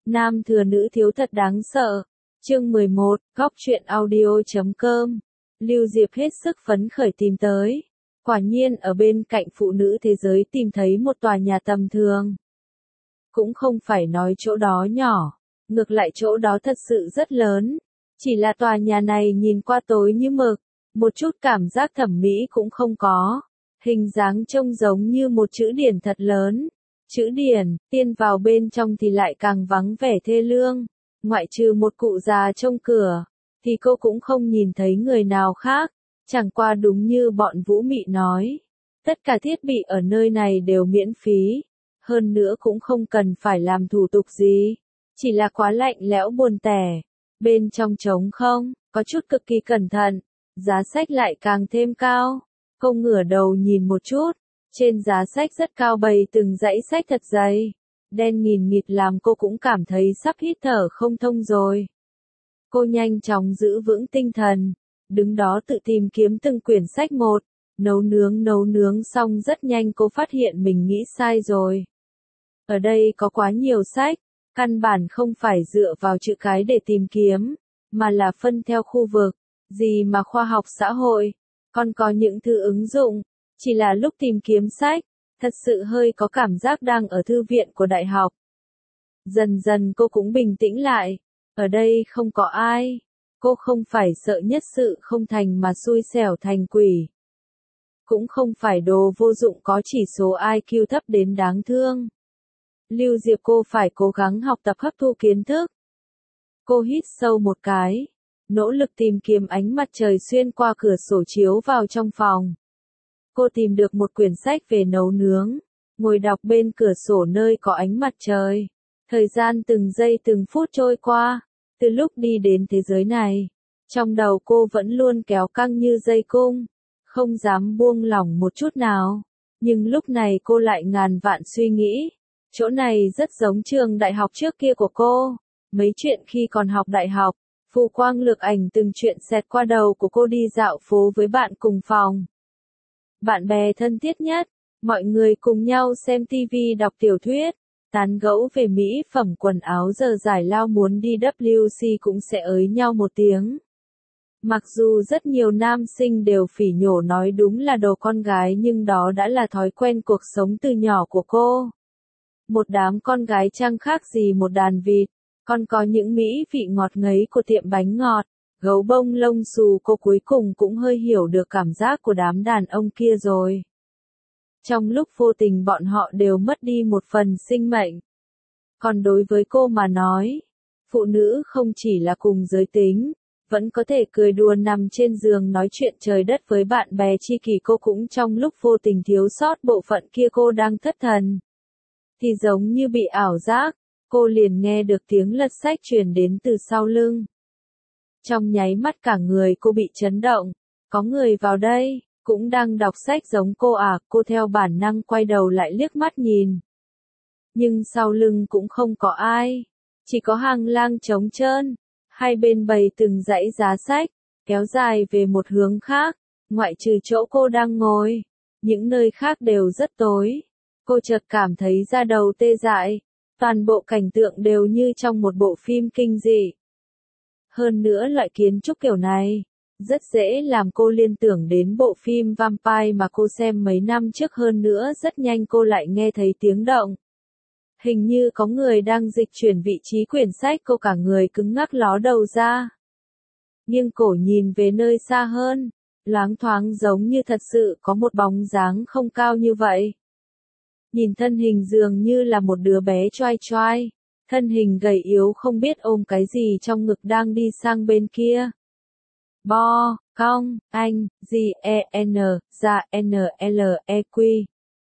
Nam thừa nữ thiếu thật đáng sợ. Chương 11, góc truyện audio.com. Lưu Diệp hết sức phấn khởi tìm tới. Quả nhiên ở bên cạnh phụ nữ thế giới tìm thấy một tòa nhà tầm thường. Cũng không phải nói chỗ đó nhỏ, ngược lại chỗ đó thật sự rất lớn. Chỉ là tòa nhà này nhìn qua tối như mực, một chút cảm giác thẩm mỹ cũng không có. Hình dáng trông giống như một chữ điển thật lớn. Chữ điển, tiên vào bên trong thì lại càng vắng vẻ thê lương. Ngoại trừ một cụ già trông cửa, thì cô cũng không nhìn thấy người nào khác. Chẳng qua đúng như bọn Vũ Mị nói. Tất cả thiết bị ở nơi này đều miễn phí. Hơn nữa cũng không cần phải làm thủ tục gì. Chỉ là quá lạnh lẽo buồn tẻ. Bên trong trống không, có chút cực kỳ cẩn thận. Giá sách lại càng thêm cao. Cô ngửa đầu nhìn một chút. Trên giá sách rất cao bày từng dãy sách thật dày. Đen nghìn nghịt làm cô cũng cảm thấy sắp hít thở không thông rồi. Cô nhanh chóng giữ vững tinh thần. Đứng đó tự tìm kiếm từng quyển sách một. Nấu nướng xong rất nhanh cô phát hiện mình nghĩ sai rồi. Ở đây có quá nhiều sách. Căn bản không phải dựa vào chữ cái để tìm kiếm. Mà là phân theo khu vực. Gì mà khoa học xã hội. Còn có những thứ ứng dụng. Chỉ là lúc tìm kiếm sách, thật sự hơi có cảm giác đang ở thư viện của đại học. Dần dần cô cũng bình tĩnh lại. Ở đây không có ai. Cô không phải sợ nhất sự không thành mà xui xẻo thành quỷ. Cũng không phải đồ vô dụng có chỉ số IQ thấp đến đáng thương. Lưu Diệp cô phải cố gắng học tập hấp thu kiến thức. Cô hít sâu một cái. Nỗ lực tìm kiếm ánh mặt trời xuyên qua cửa sổ chiếu vào trong phòng. Cô tìm được một quyển sách về nấu nướng, ngồi đọc bên cửa sổ nơi có ánh mặt trời. Thời gian từng giây từng phút trôi qua, từ lúc đi đến thế giới này, trong đầu cô vẫn luôn kéo căng như dây cung, không dám buông lỏng một chút nào. Nhưng lúc này cô lại ngàn vạn suy nghĩ, chỗ này rất giống trường đại học trước kia của cô. Mấy chuyện khi còn học đại học, phù quang lược ảnh từng chuyện xẹt qua đầu của cô đi dạo phố với bạn cùng phòng. Bạn bè thân thiết nhất, mọi người cùng nhau xem TV đọc tiểu thuyết, tán gẫu về mỹ phẩm quần áo giờ giải lao muốn đi WC cũng sẽ ới nhau một tiếng. Mặc dù rất nhiều nam sinh đều phỉ nhổ nói đúng là đồ con gái nhưng đó đã là thói quen cuộc sống từ nhỏ của cô. Một đám con gái chẳng khác gì một đàn vịt, còn có những mỹ vị ngọt ngấy của tiệm bánh ngọt. Gấu bông lông xù cô cuối cùng cũng hơi hiểu được cảm giác của đám đàn ông kia rồi. Trong lúc vô tình bọn họ đều mất đi một phần sinh mệnh. Còn đối với cô mà nói, phụ nữ không chỉ là cùng giới tính, vẫn có thể cười đùa nằm trên giường nói chuyện trời đất với bạn bè tri kỷ. Cô cũng trong lúc vô tình thiếu sót bộ phận kia cô đang thất thần. Thì giống như bị ảo giác, cô liền nghe được tiếng lật sách truyền đến từ sau lưng. Trong nháy mắt cả người cô bị chấn động, có người vào đây, cũng đang đọc sách giống cô à, cô theo bản năng quay đầu lại liếc mắt nhìn. Nhưng sau lưng cũng không có ai, chỉ có hành lang trống trơn, hai bên bày từng dãy giá sách, kéo dài về một hướng khác, ngoại trừ chỗ cô đang ngồi, những nơi khác đều rất tối. Cô chợt cảm thấy da đầu tê dại, toàn bộ cảnh tượng đều như trong một bộ phim kinh dị. Hơn nữa loại kiến trúc kiểu này, rất dễ làm cô liên tưởng đến bộ phim Vampire mà cô xem mấy năm trước. Hơn nữa rất nhanh cô lại nghe thấy tiếng động. Hình như có người đang dịch chuyển vị trí quyển sách. Cô cả người cứng ngắc ló đầu ra. Nghiêng cổ nhìn về nơi xa hơn, loáng thoáng giống như thật sự có một bóng dáng không cao như vậy. Nhìn thân hình dường như là một đứa bé choai choai. Thân hình gầy yếu không biết ôm cái gì trong ngực đang đi sang bên kia. Bo, cong, anh, G-E-N, ra N-L-E-Q.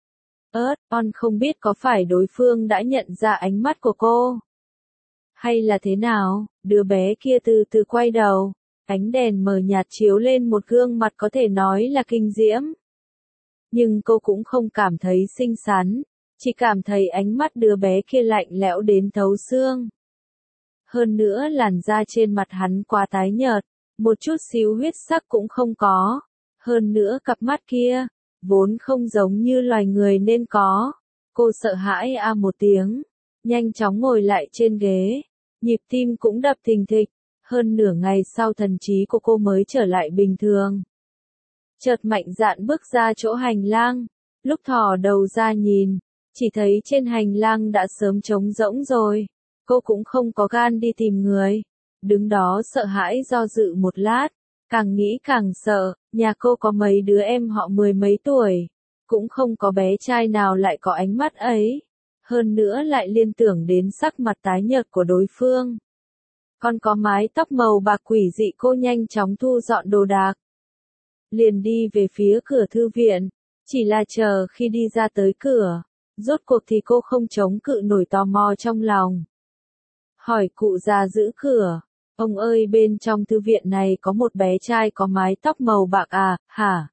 On không biết có phải đối phương đã nhận ra ánh mắt của cô. Hay là thế nào, đứa bé kia từ từ quay đầu. Ánh đèn mờ nhạt chiếu lên một gương mặt có thể nói là kinh diễm. Nhưng cô cũng không cảm thấy xinh xắn. Chỉ cảm thấy ánh mắt đứa bé kia lạnh lẽo đến thấu xương. Hơn nữa làn da trên mặt hắn quá tái nhợt, một chút xíu huyết sắc cũng không có. Hơn nữa cặp mắt kia, vốn không giống như loài người nên có. Cô sợ hãi a một tiếng, nhanh chóng ngồi lại trên ghế, nhịp tim cũng đập thình thịch, hơn nửa ngày sau thần trí của cô mới trở lại bình thường. Chợt mạnh dạn bước ra chỗ hành lang, lúc thò đầu ra nhìn, chỉ thấy trên hành lang đã sớm trống rỗng rồi, cô cũng không có gan đi tìm người, đứng đó sợ hãi do dự một lát, càng nghĩ càng sợ, nhà cô có mấy đứa em họ 10 mấy tuổi, cũng không có bé trai nào lại có ánh mắt ấy, hơn nữa lại liên tưởng đến sắc mặt tái nhợt của đối phương. Còn có mái tóc màu bạc quỷ dị, cô nhanh chóng thu dọn đồ đạc, liền đi về phía cửa thư viện, chỉ là chờ khi đi ra tới cửa, rốt cuộc thì cô không chống cự nổi tò mò trong lòng. Hỏi cụ già giữ cửa, ông ơi bên trong thư viện này có một bé trai có mái tóc màu bạc à, hả?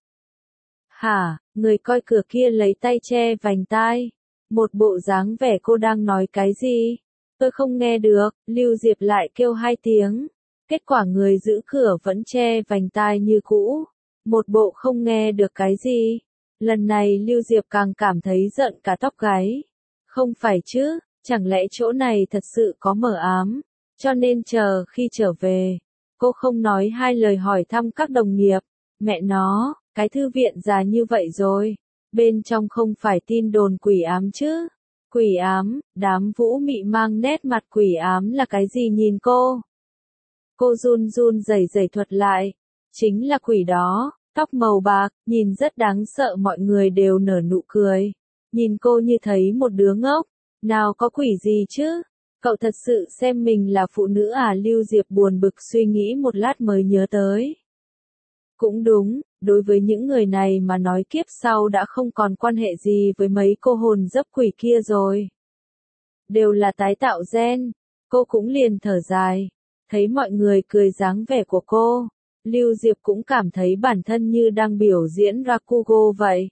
Hả, người coi cửa kia lấy tay che vành tai, một bộ dáng vẻ cô đang nói cái gì? Tôi không nghe được, Lưu Diệp lại kêu 2 tiếng, kết quả người giữ cửa vẫn che vành tai như cũ, một bộ không nghe được cái gì. Lần này Lưu Diệp càng cảm thấy giận cả tóc gáy. Không phải chứ, chẳng lẽ chỗ này thật sự có mờ ám, cho nên chờ khi trở về, cô không nói 2 lời hỏi thăm các đồng nghiệp, mẹ nó, cái thư viện già như vậy rồi, bên trong không phải tin đồn quỷ ám chứ? Quỷ ám, đám Vũ Mị mang nét mặt quỷ ám là cái gì nhìn cô? Cô run run rẩy rẩy thuật lại, chính là quỷ đó, tóc màu bạc, nhìn rất đáng sợ, mọi người đều nở nụ cười. Nhìn cô như thấy một đứa ngốc, nào có quỷ gì chứ? Cậu thật sự xem mình là phụ nữ à? Lưu Diệp buồn bực suy nghĩ một lát mới nhớ tới. Cũng đúng, đối với những người này mà nói kiếp sau đã không còn quan hệ gì với mấy cô hồn dấp quỷ kia rồi. Đều là tái tạo gen, cô cũng liền thở dài, thấy mọi người cười dáng vẻ của cô, Lưu Diệp cũng cảm thấy bản thân như đang biểu diễn Rakugo vậy.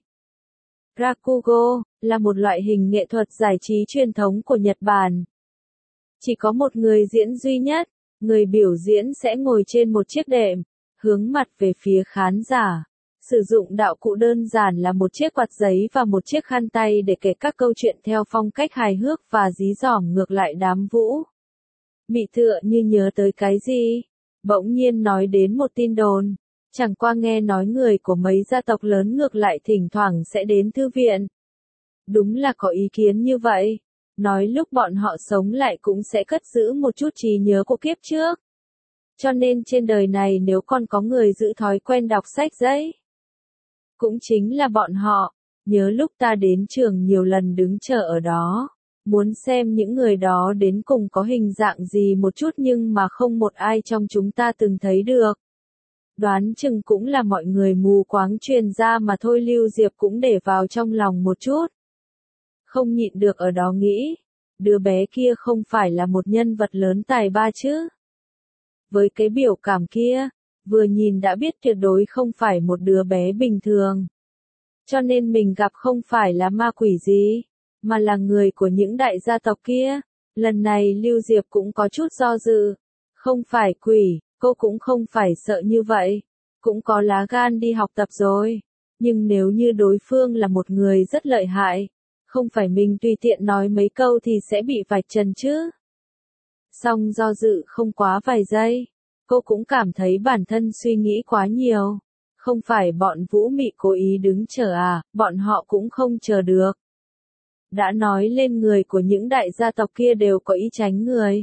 Rakugo là một loại hình nghệ thuật giải trí truyền thống của Nhật Bản. Chỉ có một người diễn duy nhất, người biểu diễn sẽ ngồi trên một chiếc đệm, hướng mặt về phía khán giả. Sử dụng đạo cụ đơn giản là một chiếc quạt giấy và một chiếc khăn tay để kể các câu chuyện theo phong cách hài hước và dí dỏm ngược lại đám Vũ Mị. Tựa như nhớ tới cái gì, bỗng nhiên nói đến một tin đồn. Chẳng qua nghe nói người của mấy gia tộc lớn ngược lại thỉnh thoảng sẽ đến thư viện. Đúng là có ý kiến như vậy. Nói lúc bọn họ sống lại cũng sẽ cất giữ một chút trí nhớ của kiếp trước. Cho nên trên đời này nếu còn có người giữ thói quen đọc sách giấy, cũng chính là bọn họ. Nhớ lúc ta đến trường nhiều lần đứng chờ ở đó, muốn xem những người đó đến cùng có hình dạng gì một chút, nhưng mà không một ai trong chúng ta từng thấy được. Đoán chừng cũng là mọi người mù quáng truyền ra mà thôi. Lưu Diệp cũng để vào trong lòng một chút. Không nhịn được ở đó nghĩ, đứa bé kia không phải là một nhân vật lớn tài ba chứ? Với cái biểu cảm kia, vừa nhìn đã biết tuyệt đối không phải một đứa bé bình thường. Cho nên mình gặp không phải là ma quỷ gì, mà là người của những đại gia tộc kia. Lần này Lưu Diệp cũng có chút do dự. Không phải quỷ, cô cũng không phải sợ như vậy. Cũng có lá gan đi học tập rồi. Nhưng nếu như đối phương là một người rất lợi hại, không phải mình tùy tiện nói mấy câu thì sẽ bị vạch trần chứ. Song do dự không quá vài giây, cô cũng cảm thấy bản thân suy nghĩ quá nhiều. Không phải bọn Vũ Mị cố ý đứng chờ à, bọn họ cũng không chờ được. Đã nói lên người của những đại gia tộc kia đều có ý tránh người.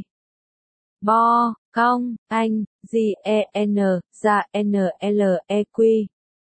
Bo, cong, anh, G-E-N, ra N-L-E-Q.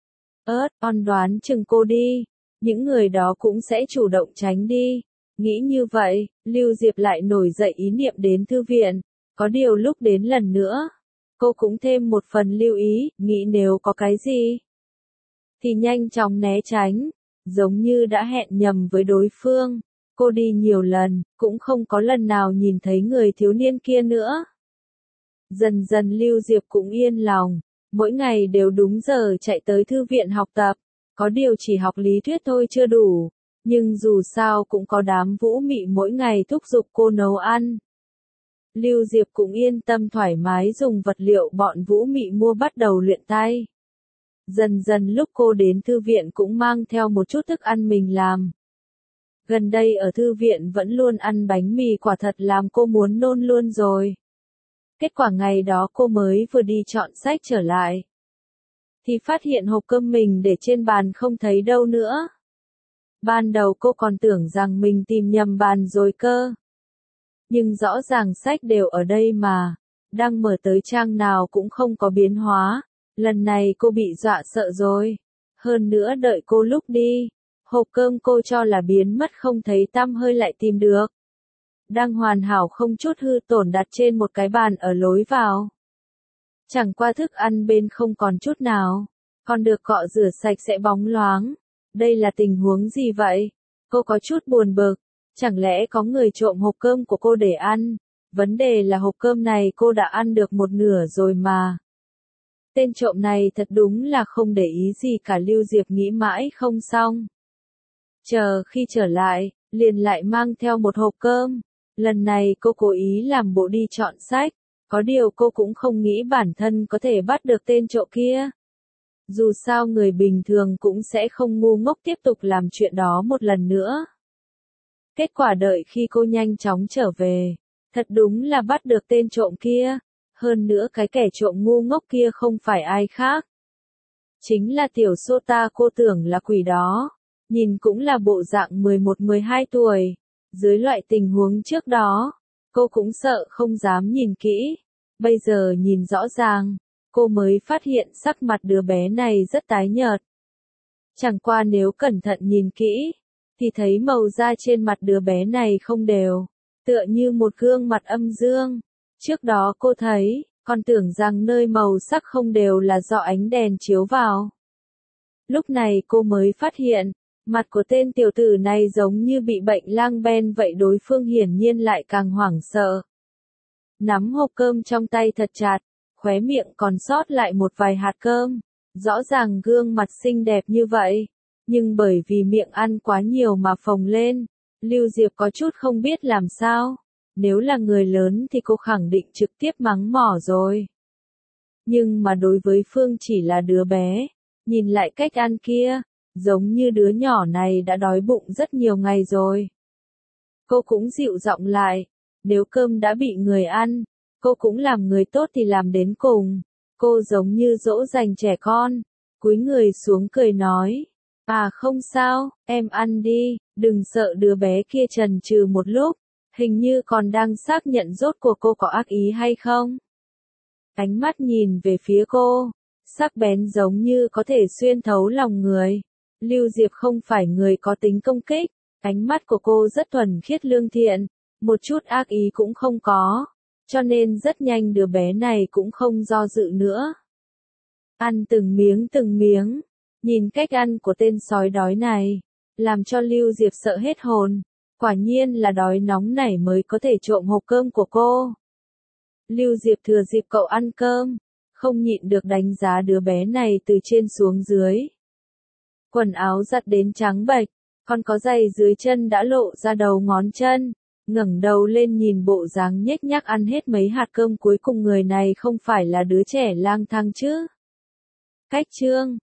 On đoán chừng cô đi. Những người đó cũng sẽ chủ động tránh đi. Nghĩ như vậy, Lưu Diệp lại nổi dậy ý niệm đến thư viện. Có điều lúc đến lần nữa, cô cũng thêm một phần lưu ý, nghĩ nếu có cái gì thì nhanh chóng né tránh, giống như đã hẹn nhầm với đối phương. Cô đi nhiều lần, cũng không có lần nào nhìn thấy người thiếu niên kia nữa. Dần dần Lưu Diệp cũng yên lòng, mỗi ngày đều đúng giờ chạy tới thư viện học tập. Có điều chỉ học lý thuyết thôi chưa đủ, nhưng dù sao cũng có đám Vũ Mị mỗi ngày thúc giục cô nấu ăn. Lưu Diệp cũng yên tâm thoải mái dùng vật liệu bọn Vũ Mị mua bắt đầu luyện tay. Dần dần lúc cô đến thư viện cũng mang theo một chút thức ăn mình làm. Gần đây ở thư viện vẫn luôn ăn bánh mì quả thật làm cô muốn nôn luôn rồi. Kết quả ngày đó cô mới vừa đi chọn sách trở lại, thì phát hiện hộp cơm mình để trên bàn không thấy đâu nữa. Ban đầu cô còn tưởng rằng mình tìm nhầm bàn rồi cơ. Nhưng rõ ràng sách đều ở đây mà, đang mở tới trang nào cũng không có biến hóa. Lần này cô bị dọa sợ rồi. Hơn nữa đợi cô lúc đi, hộp cơm cô cho là biến mất không thấy tăm hơi lại tìm được. Đang hoàn hảo không chút hư tổn đặt trên một cái bàn ở lối vào. Chẳng qua thức ăn bên không còn chút nào, còn được cọ rửa sạch sẽ bóng loáng. Đây là tình huống gì vậy? Cô có chút buồn bực. Chẳng lẽ có người trộm hộp cơm của cô để ăn? Vấn đề là hộp cơm này cô đã ăn được một nửa rồi mà. Tên trộm này thật đúng là không để ý gì cả, Lưu Diệp nghĩ mãi không xong. Chờ khi trở lại, liền lại mang theo một hộp cơm. Lần này cô cố ý làm bộ đi chọn sách. Có điều cô cũng không nghĩ bản thân có thể bắt được tên trộm kia. Dù sao người bình thường cũng sẽ không ngu ngốc tiếp tục làm chuyện đó một lần nữa. Kết quả đợi khi cô nhanh chóng trở về, thật đúng là bắt được tên trộm kia. Hơn nữa cái kẻ trộm ngu ngốc kia không phải ai khác. Chính là tiểu Sota, cô tưởng là quỷ đó. Nhìn cũng là bộ dạng 11-12 tuổi. Dưới loại tình huống trước đó, cô cũng sợ không dám nhìn kỹ. Bây giờ nhìn rõ ràng, cô mới phát hiện sắc mặt đứa bé này rất tái nhợt. Chẳng qua nếu cẩn thận nhìn kỹ, thì thấy màu da trên mặt đứa bé này không đều, tựa như một gương mặt âm dương. Trước đó cô thấy, còn tưởng rằng nơi màu sắc không đều là do ánh đèn chiếu vào. Lúc này cô mới phát hiện, mặt của tên tiểu tử này giống như bị bệnh lang ben vậy, đối phương hiển nhiên lại càng hoảng sợ. Nắm hộp cơm trong tay thật chặt, khóe miệng còn sót lại một vài hạt cơm. Rõ ràng gương mặt xinh đẹp như vậy, nhưng bởi vì miệng ăn quá nhiều mà phồng lên, Lưu Diệp có chút không biết làm sao. Nếu là người lớn thì cô khẳng định trực tiếp mắng mỏ rồi. Nhưng mà đối với Phương chỉ là đứa bé, nhìn lại cách ăn kia, giống như đứa nhỏ này đã đói bụng rất nhiều ngày rồi. Cô cũng dịu giọng lại, nếu cơm đã bị người ăn, cô cũng làm người tốt thì làm đến cùng. Cô giống như dỗ dành trẻ con, cúi người xuống cười nói, à không sao, em ăn đi, đừng sợ. Đứa bé kia chần chừ một lúc, hình như còn đang xác nhận rốt cuộc cô có ác ý hay không. Ánh mắt nhìn về phía cô, sắc bén giống như có thể xuyên thấu lòng người. Lưu Diệp không phải người có tính công kích, ánh mắt của cô rất thuần khiết lương thiện, một chút ác ý cũng không có, cho nên rất nhanh đứa bé này cũng không do dự nữa. Ăn từng miếng, nhìn cách ăn của tên sói đói này, làm cho Lưu Diệp sợ hết hồn. Quả nhiên là đói nóng này mới có thể trộm hộp cơm của cô. Lưu Diệp thừa dịp cậu ăn cơm, không nhịn được đánh giá đứa bé này từ trên xuống dưới. Quần áo giặt đến trắng bệch, còn có giày dưới chân đã lộ ra đầu ngón chân. Ngẩng đầu lên nhìn bộ dáng nhếch nhác ăn hết mấy hạt cơm cuối cùng, người này không phải là đứa trẻ lang thang chứ. Cách chương